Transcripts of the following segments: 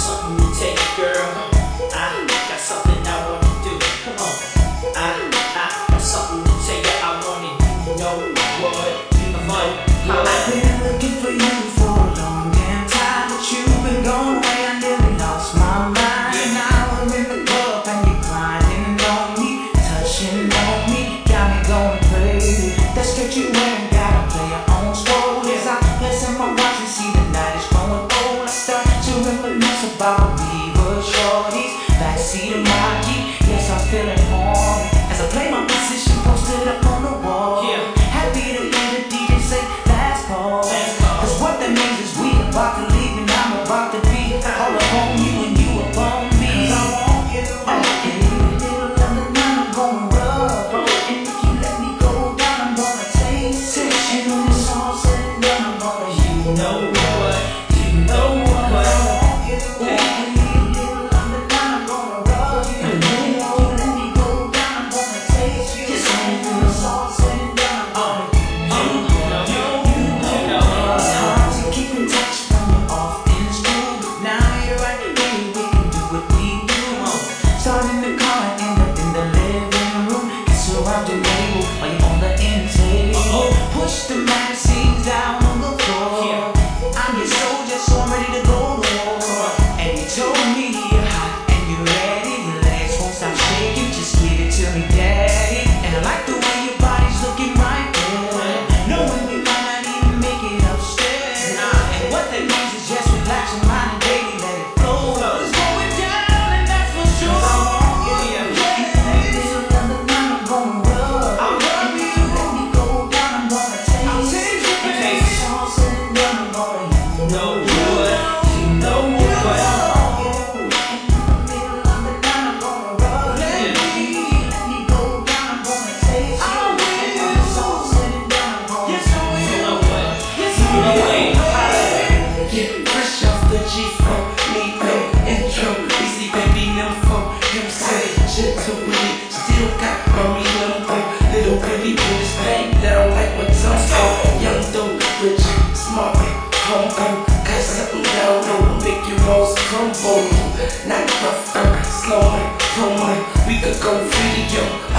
something to take, girl. I got something I wanna do. Come on. I got something to tell you. I want it. You know what? Come on. I've been looking for you for a long damn time, but you've been gone away. I nearly lost my mind. Now we're in the club and you're grinding on me, touching on me, got me going crazy. That skirt you wearing gotta play your own sport. As I listen my watch and see the night is growing old, I start to reminisce about when we were shorties, backseat of my Jeep. Yes, I'm feeling horny as I play my position posted up on the wall. Happy to hear the DJ say last call, cause what that means is we about to leave and I'm about to be all upon you and you upon me. Cause I want you, little London, I'm gonna rub, and if you let me go down, I'm gonna taste it. And when it's all said and done, I'm gonna, you know what, you know what. I want you, little London, I'm gonna rub you, and if you let me go down, I'm gonna taste you. And when it's all said and done, I'm gonna, keep in touch when you're off in school, but now you're right here, we can do what we do. Start in the car and end up in the living room, kiss around your navel while you're on the end table. Push the magazines down on the floor. I'm your soldier, so I'm ready to go to war. And you told me you're hot and you're ready. Your legs won't stop shaking, just give it to me, daddy. And I like the way your body's looking right there, knowing we might not even make it upstairs. And what that means is just relax your mind and baby, let it flow. It's going down and that's for sure. Cause I want you, little London, I'm gonna rub. And if you let me go down, I'm gonna taste it. And when it's all said and done, I'm gonna, you know what, you know what. Little London, I'm gonna rub. Let me go down, I'm gonna taste it. And when it's all said and done, I'm gonna, yes I will. You know what? You know what? Yeah, fresh off the G4, need no intro. Easy baby nympho, you say gentle with it. Still got mommy limbo. Little baby with this thing that I like my tongue. Young though, rich, smart, humble. Got something down low, make your walls crumble. Not rough, slow, promo. We could go video,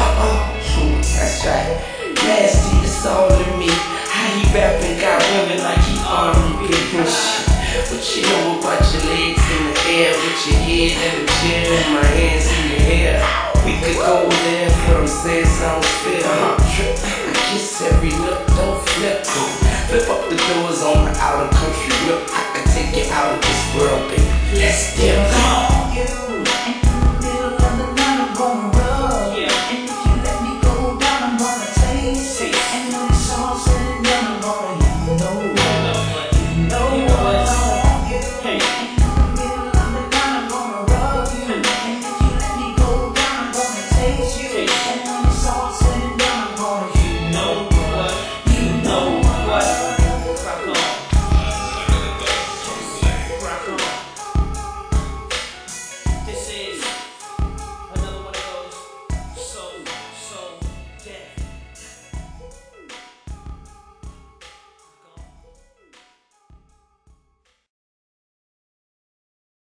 that's right. Nasty, it's all in me. How he rapping, got women like he R&B and shit. But you know about your legs in the air, with your head in the chair and my hands in your hair. We could go there, what I'm saying sounds fair. Trip, I kiss every look, don't flip. Flip up the doors on the outer country whip. I could take you out of this world, baby. Let's dip. Come on, you, and little London, I'm gonna rub. And if you let me go down, I'm gonna taste it. And when it's all said and done, I'm gonna, you know what, you know what. I want you, and little London, I'm gonna rub you. And if you let me go down, I'm gonna taste you. And when it's all said